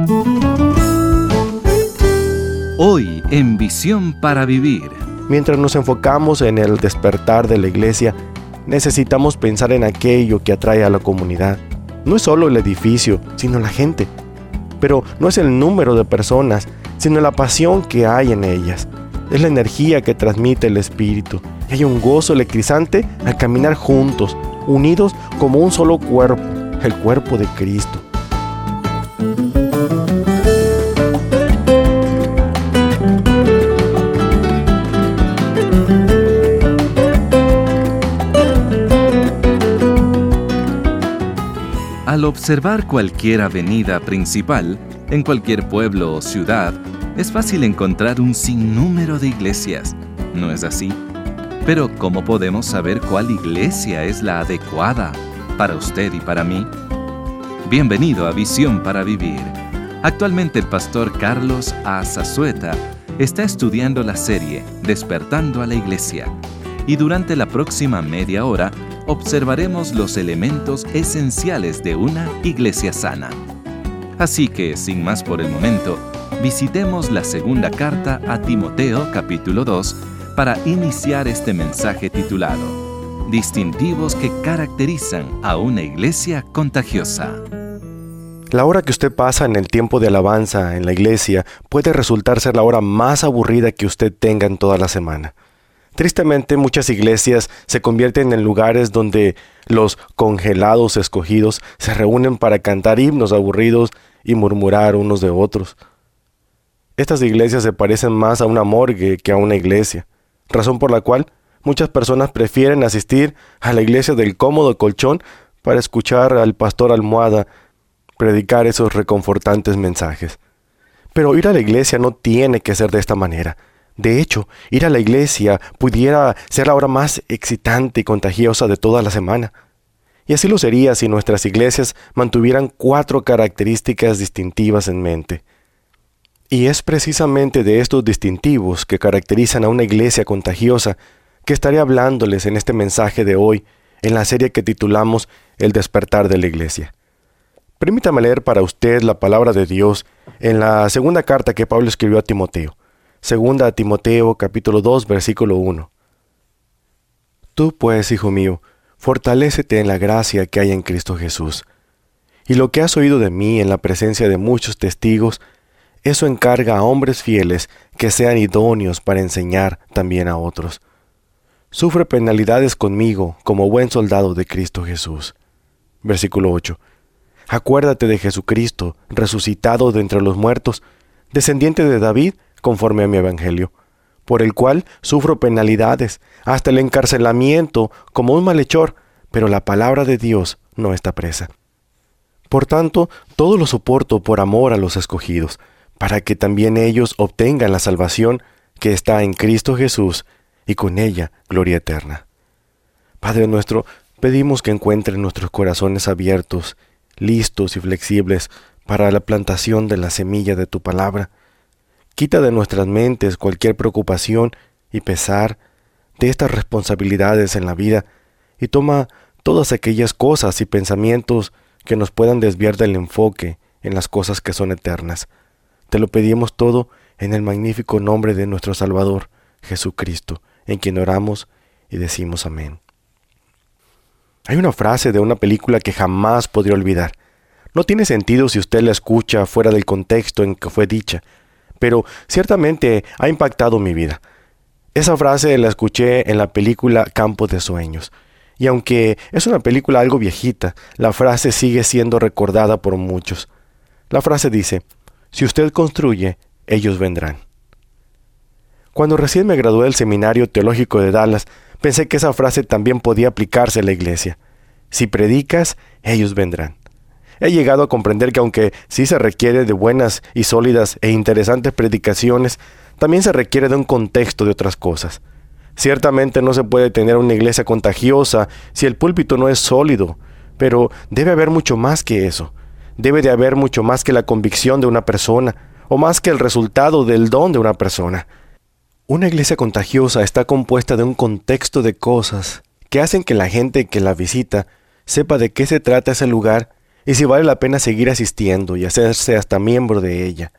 Hoy en Visión para Vivir. Mientras nos enfocamos en el despertar de la iglesia, necesitamos pensar en aquello que atrae a la comunidad. No es solo el edificio, sino la gente. Pero no es el número de personas, sino la pasión que hay en ellas. Es la energía que transmite el Espíritu. Y hay un gozo electrizante al caminar juntos, unidos como un solo cuerpo, el cuerpo de Cristo. Al observar cualquier avenida principal, en cualquier pueblo o ciudad, es fácil encontrar un sinnúmero de iglesias, ¿no es así? Pero ¿cómo podemos saber cuál iglesia es la adecuada para usted y para mí? Bienvenido a Visión para Vivir. Actualmente el pastor Carlos A. Zazueta está estudiando la serie Despertando a la Iglesia, y durante la próxima media hora observaremos los elementos esenciales de una iglesia sana. Así que, sin más por el momento, visitemos la segunda carta a Timoteo, capítulo 2, para iniciar este mensaje titulado Distintivos que caracterizan a una iglesia contagiosa. La hora que usted pasa en el tiempo de alabanza en la iglesia puede resultar ser la hora más aburrida que usted tenga en toda la semana. Tristemente, muchas iglesias se convierten en lugares donde los congelados escogidos se reúnen para cantar himnos aburridos y murmurar unos de otros. Estas iglesias se parecen más a una morgue que a una iglesia, razón por la cual muchas personas prefieren asistir a la iglesia del cómodo colchón para escuchar al pastor almohada predicar esos reconfortantes mensajes. Pero ir a la iglesia no tiene que ser de esta manera. De hecho, ir a la iglesia pudiera ser la hora más excitante y contagiosa de toda la semana. Y así lo sería si nuestras iglesias mantuvieran 4 características distintivas en mente. Y es precisamente de estos distintivos que caracterizan a una iglesia contagiosa que estaré hablándoles en este mensaje de hoy, en la serie que titulamos El despertar de la iglesia. Permítame leer para usted la palabra de Dios en la segunda carta que Pablo escribió a Timoteo. Segunda a Timoteo, capítulo 2, versículo 1. Tú pues, hijo mío, fortalécete en la gracia que hay en Cristo Jesús. Y lo que has oído de mí en la presencia de muchos testigos, eso encarga a hombres fieles que sean idóneos para enseñar también a otros. Sufre penalidades conmigo como buen soldado de Cristo Jesús. Versículo 8. Acuérdate de Jesucristo, resucitado de entre los muertos, descendiente de David, conforme a mi evangelio, por el cual sufro penalidades, hasta el encarcelamiento como un malhechor, pero la palabra de Dios no está presa. Por tanto, todo lo soporto por amor a los escogidos, para que también ellos obtengan la salvación que está en Cristo Jesús, y con ella gloria eterna. Padre nuestro, pedimos que encuentres nuestros corazones abiertos, listos y flexibles para la plantación de la semilla de tu palabra. Quita de nuestras mentes cualquier preocupación y pesar de estas responsabilidades en la vida y toma todas aquellas cosas y pensamientos que nos puedan desviar del enfoque en las cosas que son eternas. Te lo pedimos todo en el magnífico nombre de nuestro Salvador, Jesucristo, en quien oramos y decimos amén. Hay una frase de una película que jamás podré olvidar. No tiene sentido si usted la escucha fuera del contexto en que fue dicha, pero ciertamente ha impactado mi vida. Esa frase la escuché en la película Campo de Sueños, y aunque es una película algo viejita, la frase sigue siendo recordada por muchos. La frase dice, si usted construye, ellos vendrán. Cuando recién me gradué del Seminario Teológico de Dallas, pensé que esa frase también podía aplicarse a la iglesia. Si predicas, ellos vendrán. He llegado a comprender que aunque sí se requiere de buenas y sólidas e interesantes predicaciones, también se requiere de un contexto de otras cosas. Ciertamente no se puede tener una iglesia contagiosa si el púlpito no es sólido, pero debe haber mucho más que eso. Debe de haber mucho más que la convicción de una persona, o más que el resultado del don de una persona. Una iglesia contagiosa está compuesta de un contexto de cosas que hacen que la gente que la visita sepa de qué se trata ese lugar y si vale la pena seguir asistiendo y hacerse hasta miembro de ella.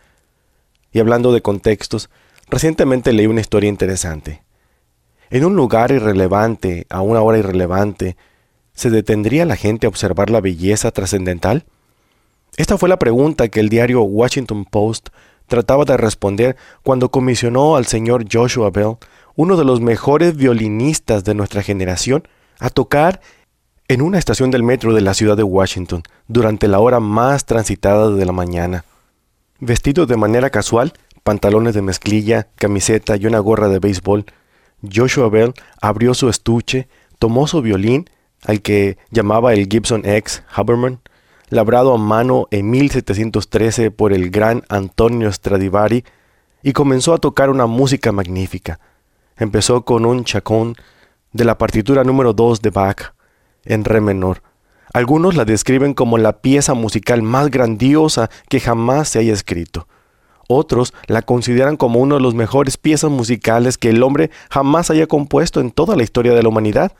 Y hablando de contextos, recientemente leí una historia interesante. En un lugar irrelevante, a una hora irrelevante, ¿se detendría la gente a observar la belleza trascendental? Esta fue la pregunta que el diario Washington Post trataba de responder cuando comisionó al señor Joshua Bell, uno de los mejores violinistas de nuestra generación, a tocar en una estación del metro de la ciudad de Washington durante la hora más transitada de la mañana. Vestido de manera casual, pantalones de mezclilla, camiseta y una gorra de béisbol, Joshua Bell abrió su estuche, tomó su violín, al que llamaba el Gibson X Haberman, labrado a mano en 1713 por el gran Antonio Stradivari, y comenzó a tocar una música magnífica. Empezó con un chacón de la partitura número 2 de Bach, en re menor. Algunos la describen como la pieza musical más grandiosa que jamás se haya escrito. Otros la consideran como una de las mejores piezas musicales que el hombre jamás haya compuesto en toda la historia de la humanidad.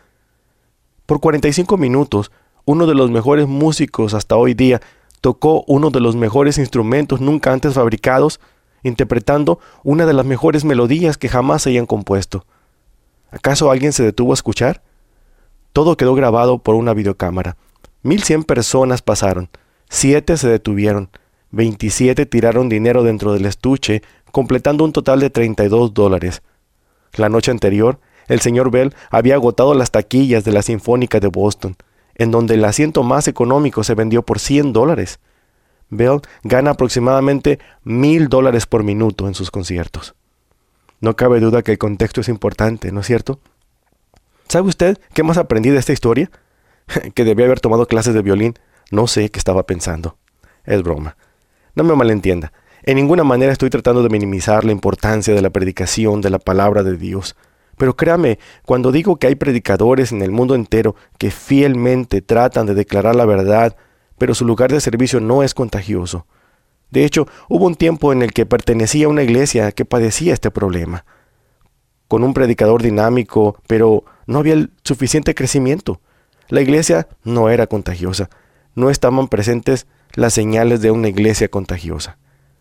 Por 45 minutos, uno de los mejores músicos hasta hoy día tocó uno de los mejores instrumentos nunca antes fabricados, interpretando una de las mejores melodías que jamás se hayan compuesto. ¿Acaso alguien se detuvo a escuchar? Todo quedó grabado por una videocámara. 1100 personas pasaron, 7 se detuvieron, 27 tiraron dinero dentro del estuche, completando un total de $32. La noche anterior, el señor Bell había agotado las taquillas de la Sinfónica de Boston, en donde el asiento más económico se vendió por $100. Bell gana aproximadamente $1,000 por minuto en sus conciertos. No cabe duda que el contexto es importante, ¿no es cierto? ¿Sabe usted qué más aprendí de esta historia? Que debía haber tomado clases de violín. No sé qué estaba pensando. Es broma. No me malentienda. En ninguna manera estoy tratando de minimizar la importancia de la predicación de la palabra de Dios. Pero créame, cuando digo que hay predicadores en el mundo entero que fielmente tratan de declarar la verdad, pero su lugar de servicio no es contagioso. De hecho, hubo un tiempo en el que pertenecía a una iglesia que padecía este problema. Con un predicador dinámico, pero no había el suficiente crecimiento. La iglesia no era contagiosa. No estaban presentes las señales de una iglesia contagiosa.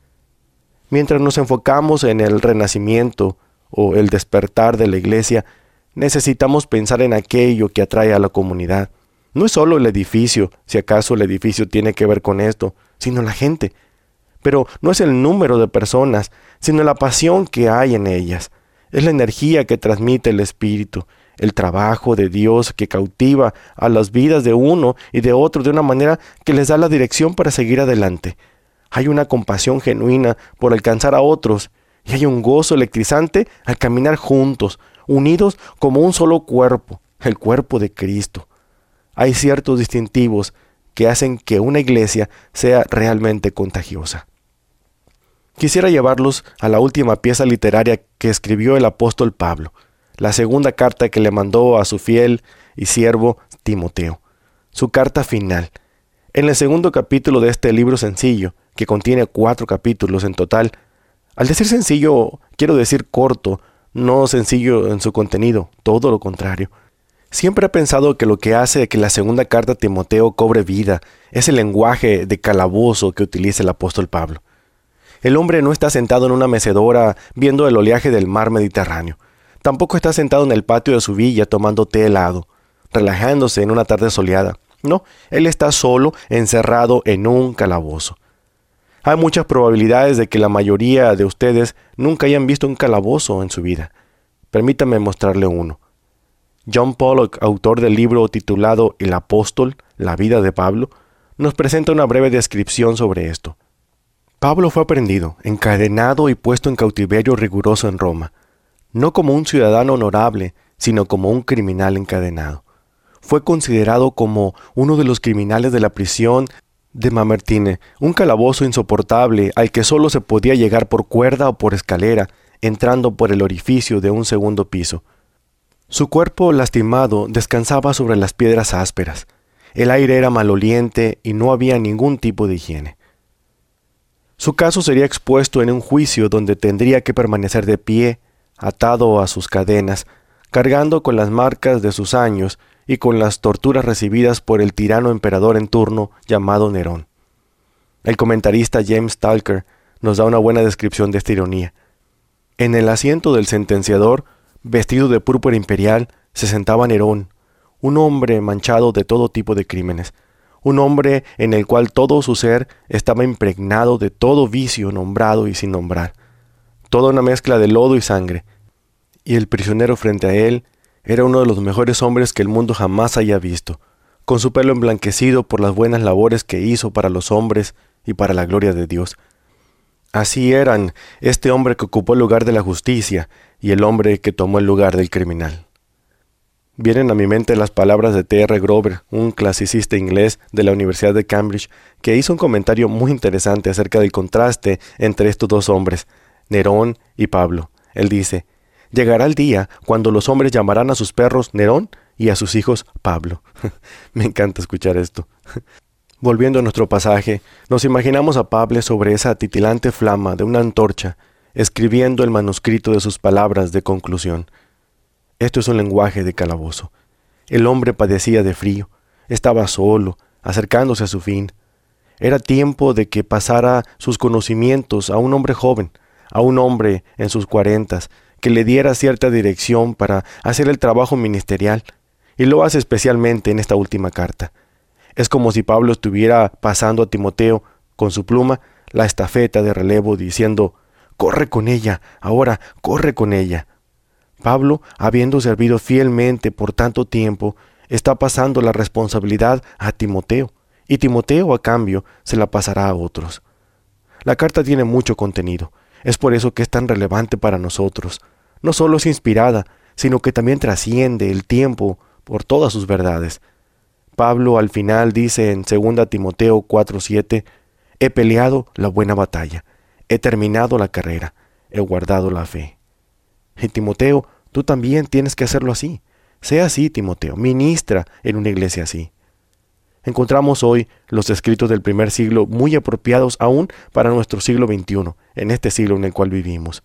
Mientras nos enfocamos en el renacimiento o el despertar de la iglesia, necesitamos pensar en aquello que atrae a la comunidad. No es solo el edificio, si acaso el edificio tiene que ver con esto, sino la gente. Pero no es el número de personas, sino la pasión que hay en ellas. Es la energía que transmite el Espíritu, el trabajo de Dios que cautiva a las vidas de uno y de otro de una manera que les da la dirección para seguir adelante. Hay una compasión genuina por alcanzar a otros y hay un gozo electrizante al caminar juntos, unidos como un solo cuerpo, el cuerpo de Cristo. Hay ciertos distintivos que hacen que una iglesia sea realmente contagiosa. Quisiera llevarlos a la última pieza literaria que escribió el apóstol Pablo, la segunda carta que le mandó a su fiel y siervo Timoteo, su carta final. En el segundo capítulo de este libro sencillo, que contiene 4 capítulos en total, al decir sencillo, quiero decir corto, no sencillo en su contenido, todo lo contrario. Siempre he pensado que lo que hace que la segunda carta a Timoteo cobre vida es el lenguaje de calabozo que utiliza el apóstol Pablo. El hombre no está sentado en una mecedora viendo el oleaje del mar Mediterráneo. Tampoco está sentado en el patio de su villa tomando té helado, relajándose en una tarde soleada. No, él está solo, encerrado en un calabozo. Hay muchas probabilidades de que la mayoría de ustedes nunca hayan visto un calabozo en su vida. Permítame mostrarle uno. John Pollock, autor del libro titulado El Apóstol, la vida de Pablo, nos presenta una breve descripción sobre esto. Pablo fue aprehendido, encadenado y puesto en cautiverio riguroso en Roma, no como un ciudadano honorable, sino como un criminal encadenado. Fue considerado como uno de los criminales de la prisión de Mamertine, un calabozo insoportable al que solo se podía llegar por cuerda o por escalera, entrando por el orificio de un segundo piso. Su cuerpo lastimado descansaba sobre las piedras ásperas. El aire era maloliente y no había ningún tipo de higiene. Su caso sería expuesto en un juicio donde tendría que permanecer de pie, atado a sus cadenas, cargando con las marcas de sus años y con las torturas recibidas por el tirano emperador en turno llamado Nerón. El comentarista James Talker nos da una buena descripción de esta ironía. En el asiento del sentenciador, vestido de púrpura imperial, se sentaba Nerón, un hombre manchado de todo tipo de crímenes, un hombre en el cual todo su ser estaba impregnado de todo vicio nombrado y sin nombrar, toda una mezcla de lodo y sangre, y el prisionero frente a él era uno de los mejores hombres que el mundo jamás haya visto, con su pelo emblanquecido por las buenas labores que hizo para los hombres y para la gloria de Dios. Así eran este hombre que ocupó el lugar de la justicia y el hombre que tomó el lugar del criminal. Vienen a mi mente las palabras de T.R. Grover, un clasicista inglés de la Universidad de Cambridge, que hizo un comentario muy interesante acerca del contraste entre estos dos hombres, Nerón y Pablo. Él dice: llegará el día cuando los hombres llamarán a sus perros Nerón y a sus hijos Pablo. Me encanta escuchar esto. Volviendo a nuestro pasaje, nos imaginamos a Pablo sobre esa titilante flama de una antorcha, escribiendo el manuscrito de sus palabras de conclusión. Esto es un lenguaje de calabozo. El hombre padecía de frío, estaba solo, acercándose a su fin. Era tiempo de que pasara sus conocimientos a un hombre joven, a un hombre en sus 40s, que le diera cierta dirección para hacer el trabajo ministerial, y lo hace especialmente en esta última carta. Es como si Pablo estuviera pasando a Timoteo, con su pluma, la estafeta de relevo, diciendo: «Corre con ella, ahora corre con ella». Pablo, habiendo servido fielmente por tanto tiempo, está pasando la responsabilidad a Timoteo, y Timoteo, a cambio, se la pasará a otros. La carta tiene mucho contenido. Es por eso que es tan relevante para nosotros. No solo es inspirada, sino que también trasciende el tiempo por todas sus verdades. Pablo al final dice en 2 Timoteo 4:7, «He peleado la buena batalla, he terminado la carrera, he guardado la fe». Y Timoteo, tú también tienes que hacerlo así. Sea así, Timoteo, ministra en una iglesia así. Encontramos hoy los escritos del primer siglo muy apropiados aún para nuestro siglo XXI, en este siglo en el cual vivimos.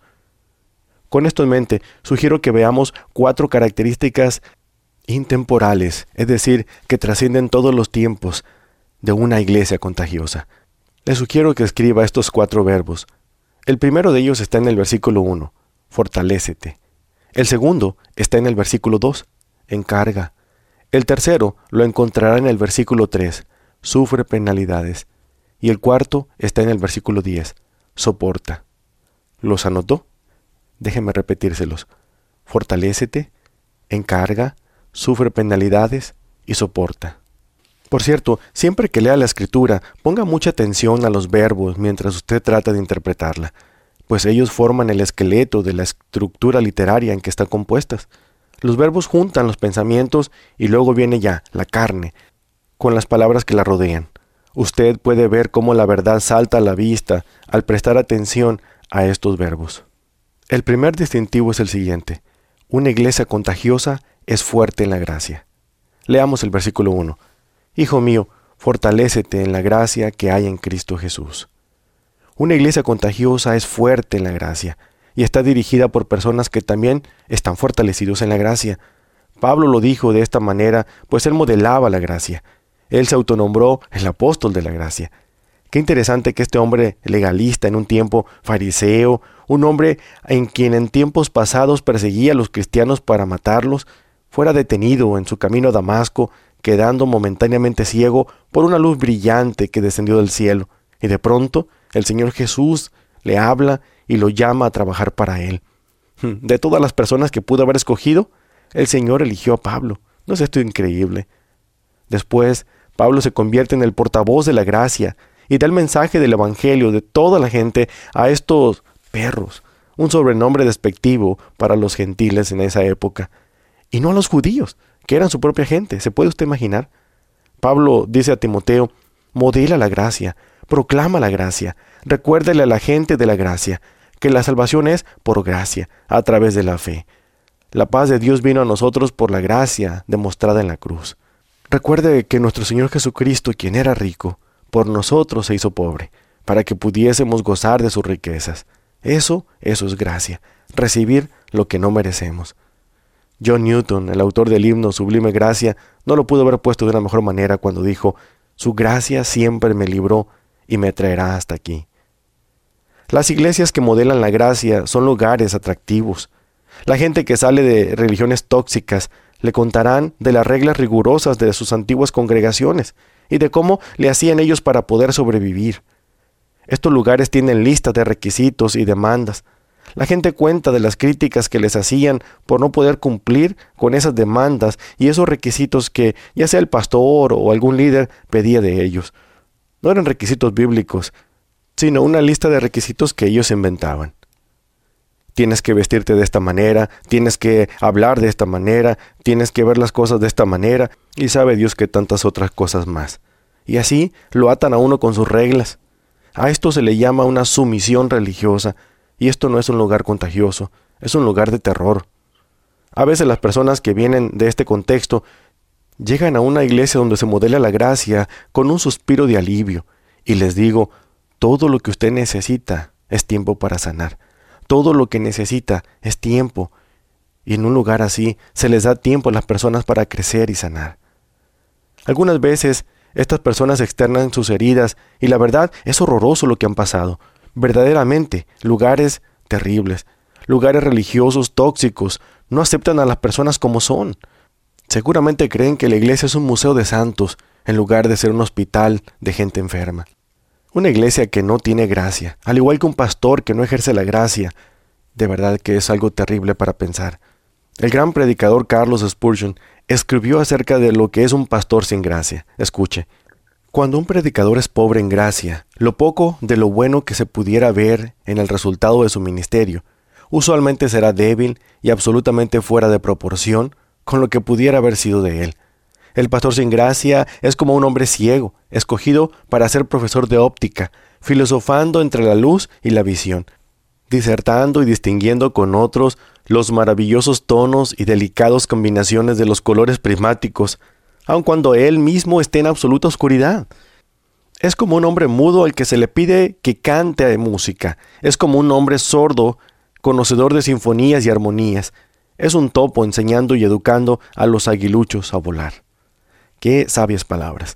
Con esto en mente, sugiero que veamos 4 características intemporales, es decir, que trascienden todos los tiempos, de una iglesia contagiosa. Les sugiero que escriba estos 4 verbos. El primero de ellos está en el versículo 1, fortalécete. El segundo está en el versículo 2, encarga. El tercero lo encontrará en el versículo 3, sufre penalidades. Y el cuarto está en el versículo 10, soporta. ¿Los anotó? Déjenme repetírselos. Fortalécete, encarga, sufre penalidades y soporta. Por cierto, siempre que lea la Escritura, ponga mucha atención a los verbos mientras usted trata de interpretarla, pues ellos forman el esqueleto de la estructura literaria en que están compuestas. Los verbos juntan los pensamientos y luego viene ya la carne, con las palabras que la rodean. Usted puede ver cómo la verdad salta a la vista al prestar atención a estos verbos. El primer distintivo es el siguiente: una iglesia contagiosa es fuerte en la gracia. Leamos el versículo 1. Hijo mío, fortalécete en la gracia que hay en Cristo Jesús. Una iglesia contagiosa es fuerte en la gracia y está dirigida por personas que también están fortalecidos en la gracia. Pablo lo dijo de esta manera, pues él modelaba la gracia. Él se autonombró el apóstol de la gracia. Qué interesante que este hombre legalista en un tiempo fariseo, un hombre en quien en tiempos pasados perseguía a los cristianos para matarlos, fuera detenido en su camino a Damasco, quedando momentáneamente ciego por una luz brillante que descendió del cielo, y de pronto el Señor Jesús le habla y lo llama a trabajar para él. De todas las personas que pudo haber escogido, el Señor eligió a Pablo. ¿No es esto increíble? Después, Pablo se convierte en el portavoz de la gracia y da el mensaje del evangelio de toda la gente a estos perros, un sobrenombre despectivo para los gentiles en esa época, y no a los judíos, que eran su propia gente. ¿Se puede usted imaginar? Pablo dice a Timoteo: modela la gracia, proclama la gracia, recuérdale a la gente de la gracia, que la salvación es por gracia, a través de la fe. La paz de Dios vino a nosotros por la gracia demostrada en la cruz. Recuerde que nuestro Señor Jesucristo, quien era rico, por nosotros se hizo pobre, para que pudiésemos gozar de sus riquezas. Eso es gracia, recibir lo que no merecemos. John Newton, el autor del himno Sublime Gracia, No lo pudo haber puesto de una mejor manera cuando dijo, su gracia siempre me libró y me traerá hasta aquí. Las iglesias que modelan la gracia son lugares atractivos. La gente que sale de religiones tóxicas le contarán de las reglas rigurosas de sus antiguas congregaciones y de cómo le hacían ellos para poder sobrevivir. Estos lugares tienen listas de requisitos y demandas. La gente cuenta de las críticas que les hacían por no poder cumplir con esas demandas y esos requisitos que ya sea el pastor o algún líder pedía de ellos. No eran requisitos bíblicos, sino una lista de requisitos que ellos inventaban. Tienes que vestirte de esta manera, tienes que hablar de esta manera, tienes que ver las cosas de esta manera, y sabe Dios que tantas otras cosas más. Y así lo atan a uno con sus reglas. A esto se le llama una sumisión religiosa, y esto no es un lugar contagioso, es un lugar de terror. A veces las personas que vienen de este contexto llegan a una iglesia donde se modela la gracia con un suspiro de alivio, y les digo, todo lo que usted necesita es tiempo para sanar. Todo lo que necesita es tiempo. Y en un lugar así se les da tiempo a las personas para crecer y sanar. Algunas veces estas personas externan sus heridas y la verdad es horroroso lo que han pasado. Verdaderamente, lugares terribles, lugares religiosos tóxicos, no aceptan a las personas como son. Seguramente creen que la iglesia es un museo de santos en lugar de ser un hospital de gente enferma. Una iglesia que no tiene gracia, al igual que un pastor que no ejerce la gracia, de verdad que es algo terrible para pensar. El gran predicador Carlos Spurgeon escribió acerca de lo que es un pastor sin gracia. Escuche, cuando un predicador es pobre en gracia, lo poco de lo bueno que se pudiera ver en el resultado de su ministerio, usualmente será débil y absolutamente fuera de proporción con lo que pudiera haber sido de él. El pastor sin gracia es como un hombre ciego, escogido para ser profesor de óptica, filosofando entre la luz y la visión, disertando y distinguiendo con otros los maravillosos tonos y delicadas combinaciones de los colores prismáticos, aun cuando él mismo esté en absoluta oscuridad. Es como un hombre mudo al que se le pide que cante música. Es como un hombre sordo, conocedor de sinfonías y armonías. Es un topo enseñando y educando a los aguiluchos a volar. ¡Qué sabias palabras!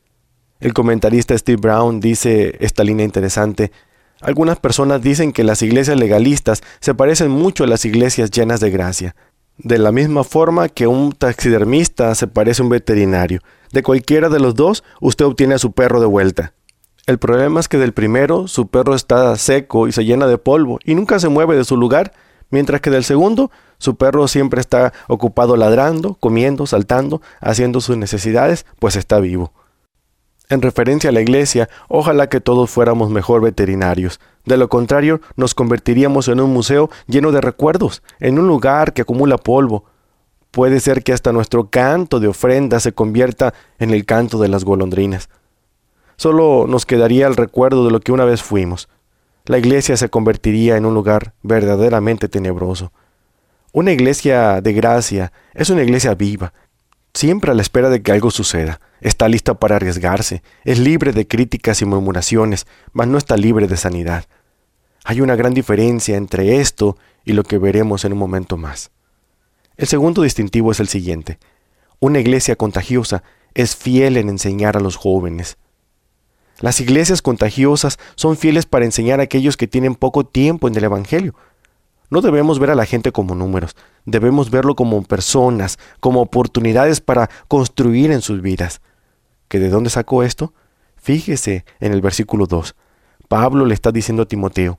El comentarista Steve Brown dice esta línea interesante. Algunas personas dicen que las iglesias legalistas se parecen mucho a las iglesias llenas de gracia. De la misma forma que un taxidermista se parece a un veterinario. De cualquiera de los dos, usted obtiene a su perro de vuelta. El problema es que del primero, su perro está seco y se llena de polvo y nunca se mueve de su lugar, mientras que del segundo, su perro siempre está ocupado ladrando, comiendo, saltando, haciendo sus necesidades, pues está vivo. En referencia a la iglesia, ojalá que todos fuéramos mejor veterinarios. De lo contrario, nos convertiríamos en un museo lleno de recuerdos, en un lugar que acumula polvo. Puede ser que hasta nuestro canto de ofrenda se convierta en el canto de las golondrinas. Solo nos quedaría el recuerdo de lo que una vez fuimos. La iglesia se convertiría en un lugar verdaderamente tenebroso. Una iglesia de gracia es una iglesia viva, siempre a la espera de que algo suceda. Está lista para arriesgarse, es libre de críticas y murmuraciones, mas no está libre de sanidad. Hay una gran diferencia entre esto y lo que veremos en un momento más. El segundo distintivo es el siguiente. Una iglesia contagiosa es fiel en enseñar a los jóvenes. Las iglesias contagiosas son fieles para enseñar a aquellos que tienen poco tiempo en el Evangelio. No debemos ver a la gente como números, debemos verlo como personas, como oportunidades para construir en sus vidas. ¿Que de dónde sacó esto? Fíjese en el versículo 2. Pablo le está diciendo a Timoteo,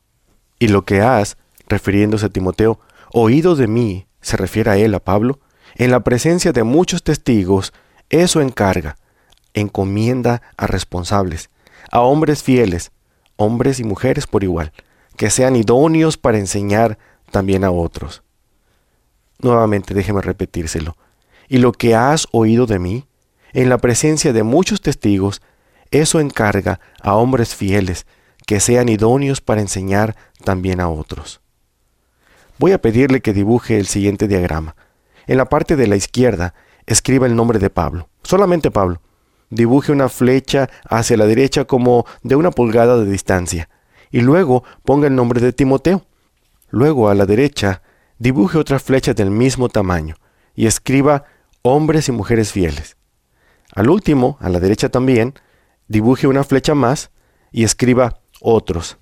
y lo que has, refiriéndose a Timoteo, oído de mí, se refiere a él, a Pablo, en la presencia de muchos testigos, eso encarga, encomienda a responsables, a hombres fieles, hombres y mujeres por igual, que sean idóneos para enseñar también a otros. Nuevamente déjeme repetírselo. Y lo que has oído de mí, en la presencia de muchos testigos, eso encarga a hombres fieles, que sean idóneos para enseñar también a otros. Voy a pedirle que dibuje el siguiente diagrama. En la parte de la izquierda, escriba el nombre de Pablo, solamente Pablo. Dibuje una flecha hacia la derecha como de 1 pulgada de distancia. Y luego ponga el nombre de Timoteo. Luego a la derecha dibuje otra flecha del mismo tamaño y escriba hombres y mujeres fieles. Al último, a la derecha también, dibuje una flecha más y escriba otros.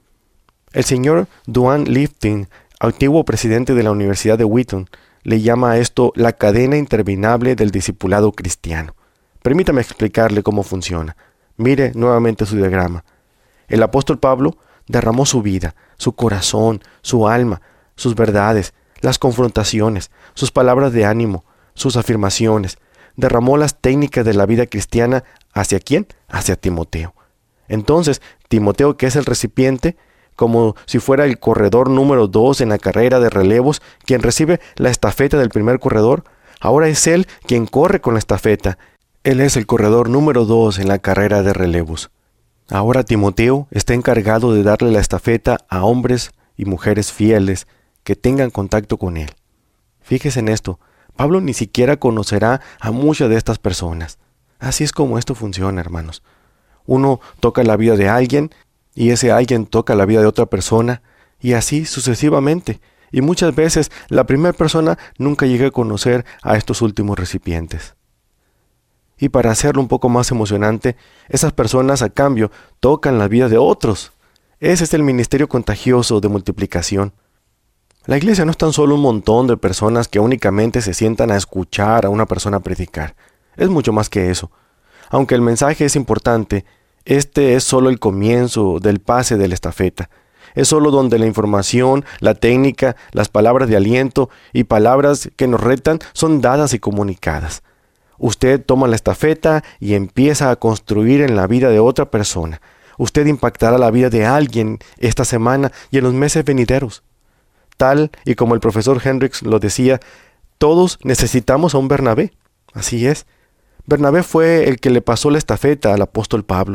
El señor Duane Lifting, antiguo presidente de la Universidad de Wheaton, le llama a esto la cadena interminable del discipulado cristiano. Permítame explicarle cómo funciona. Mire nuevamente su diagrama. El apóstol Pablo derramó su vida, su corazón, su alma, sus verdades, las confrontaciones, sus palabras de ánimo, sus afirmaciones. Derramó las técnicas de la vida cristiana. ¿Hacia quién? Hacia Timoteo. Entonces, Timoteo, que es el recipiente, como si fuera el corredor número 2 en la carrera de relevos, quien recibe la estafeta del primer corredor, ahora es él quien corre con la estafeta. Él es el corredor número 2 en la carrera de relevos. Ahora Timoteo está encargado de darle la estafeta a hombres y mujeres fieles que tengan contacto con él. Fíjese en esto, Pablo ni siquiera conocerá a muchas de estas personas. Así es como esto funciona, hermanos. Uno toca la vida de alguien, y ese alguien toca la vida de otra persona, y así sucesivamente. Y muchas veces la primera persona nunca llega a conocer a estos últimos recipientes. Y para hacerlo un poco más emocionante, esas personas a cambio tocan la vida de otros. Ese es el ministerio contagioso de multiplicación. La iglesia no es tan solo un montón de personas que únicamente se sientan a escuchar a una persona predicar. Es mucho más que eso. Aunque el mensaje es importante, este es solo el comienzo del pase de la estafeta. Es solo donde la información, la técnica, las palabras de aliento y palabras que nos retan son dadas y comunicadas. Usted toma la estafeta y empieza a construir en la vida de otra persona. Usted impactará la vida de alguien esta semana y en los meses venideros. Tal y como el profesor Hendricks lo decía, todos necesitamos a un Bernabé. Así es. Bernabé fue el que le pasó la estafeta al apóstol Pablo.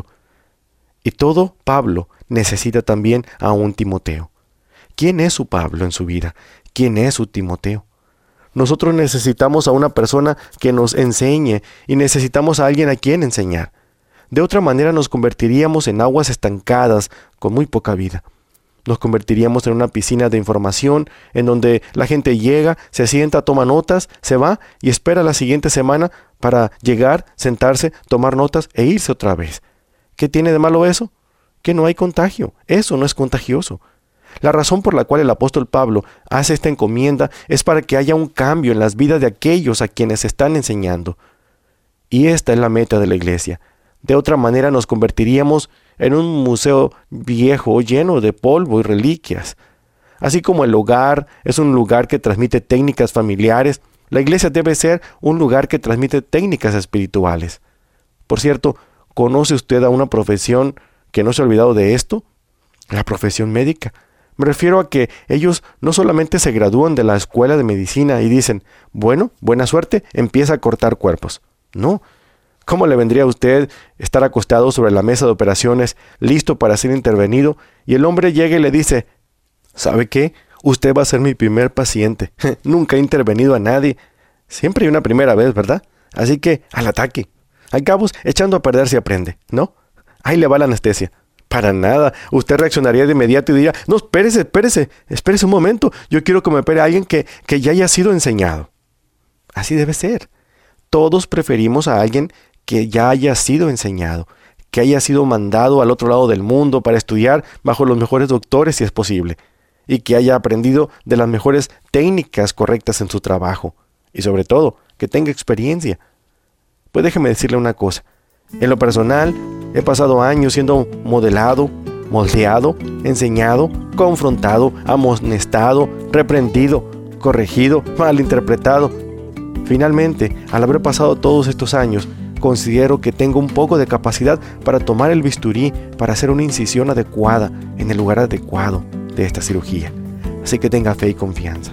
Y todo Pablo necesita también a un Timoteo. ¿Quién es su Pablo en su vida? ¿Quién es su Timoteo? Nosotros necesitamos a una persona que nos enseñe y necesitamos a alguien a quien enseñar. De otra manera nos convertiríamos en aguas estancadas con muy poca vida. Nos convertiríamos en una piscina de información en donde la gente llega, se sienta, toma notas, se va y espera la siguiente semana para llegar, sentarse, tomar notas e irse otra vez. ¿Qué tiene de malo eso? Que no hay contagio. Eso no es contagioso. La razón por la cual el apóstol Pablo hace esta encomienda es para que haya un cambio en las vidas de aquellos a quienes están enseñando. Y esta es la meta de la iglesia. De otra manera nos convertiríamos en un museo viejo lleno de polvo y reliquias. Así como el hogar es un lugar que transmite técnicas familiares, la iglesia debe ser un lugar que transmite técnicas espirituales. Por cierto, ¿conoce usted a una profesión que no se ha olvidado de esto? La profesión médica. Me refiero a que ellos no solamente se gradúan de la escuela de medicina y dicen, bueno, buena suerte, empieza a cortar cuerpos. No. ¿Cómo le vendría a usted estar acostado sobre la mesa de operaciones, listo para ser intervenido, y el hombre llega y le dice, ¿sabe qué? Usted va a ser mi primer paciente. Nunca he intervenido a nadie. Siempre hay una primera vez, ¿verdad? Así que, al ataque. Al cabo, echando a perder se aprende, ¿no? Ahí le va la anestesia. Para nada. Usted reaccionaría de inmediato y diría, no, espérese un momento. Yo quiero que me opere alguien que ya haya sido enseñado. Así debe ser. Todos preferimos a alguien que ya haya sido enseñado, que haya sido mandado al otro lado del mundo para estudiar bajo los mejores doctores si es posible, y que haya aprendido de las mejores técnicas correctas en su trabajo, y sobre todo, que tenga experiencia. Pues déjeme decirle una cosa. En lo personal, he pasado años siendo modelado, moldeado, enseñado, confrontado, amonestado, reprendido, corregido, malinterpretado. Finalmente, al haber pasado todos estos años, considero que tengo un poco de capacidad para tomar el bisturí para hacer una incisión adecuada en el lugar adecuado de esta cirugía. Así que tenga fe y confianza.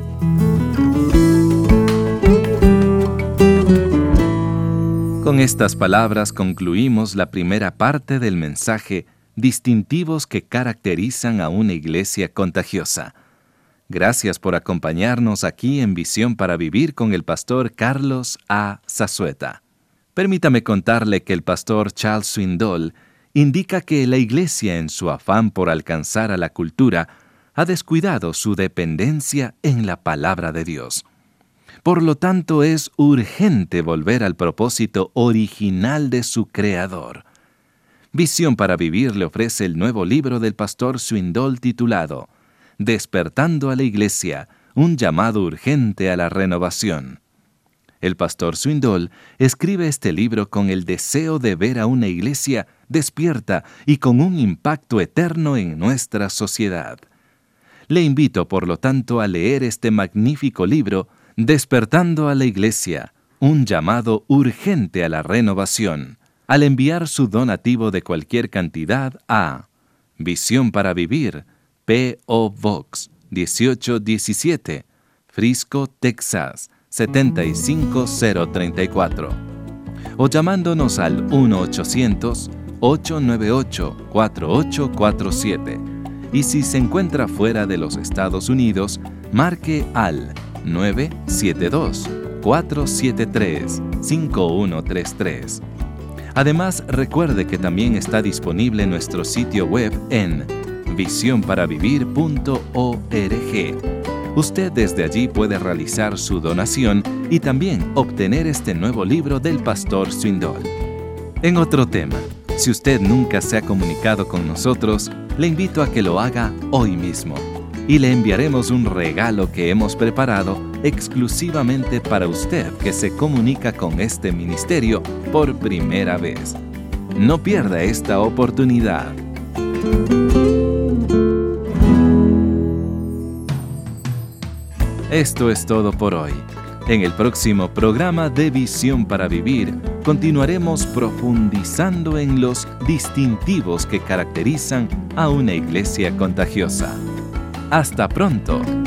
Con estas palabras concluimos la primera parte del mensaje Distintivos que caracterizan a una iglesia contagiosa. Gracias por acompañarnos aquí en Visión para Vivir con el pastor Carlos A. Zazueta. Permítame contarle que el pastor Charles Swindoll indica que la iglesia, en su afán por alcanzar a la cultura, ha descuidado su dependencia en la palabra de Dios. Por lo tanto, es urgente volver al propósito original de su Creador. Visión para Vivir le ofrece el nuevo libro del pastor Swindoll titulado Despertando a la Iglesia, un llamado urgente a la renovación. El pastor Swindoll escribe este libro con el deseo de ver a una iglesia despierta y con un impacto eterno en nuestra sociedad. Le invito, por lo tanto, a leer este magnífico libro, Despertando a la Iglesia, un llamado urgente a la renovación, al enviar su donativo de cualquier cantidad a Visión para Vivir, P.O. Box 1817, Frisco, Texas 75034, o llamándonos al 1-800-898-4847, y si se encuentra fuera de los Estados Unidos, marque al 972-473-5133. Además, recuerde que también está disponible nuestro sitio web en visionparavivir.org. Usted desde allí puede realizar su donación y también obtener este nuevo libro del pastor Swindoll. En otro tema, si usted nunca se ha comunicado con nosotros, le invito a que lo haga hoy mismo y le enviaremos un regalo que hemos preparado exclusivamente para usted que se comunica con este ministerio por primera vez. No pierda esta oportunidad. Esto es todo por hoy. En el próximo programa de Visión para Vivir, continuaremos profundizando en los distintivos que caracterizan a una iglesia contagiosa. ¡Hasta pronto!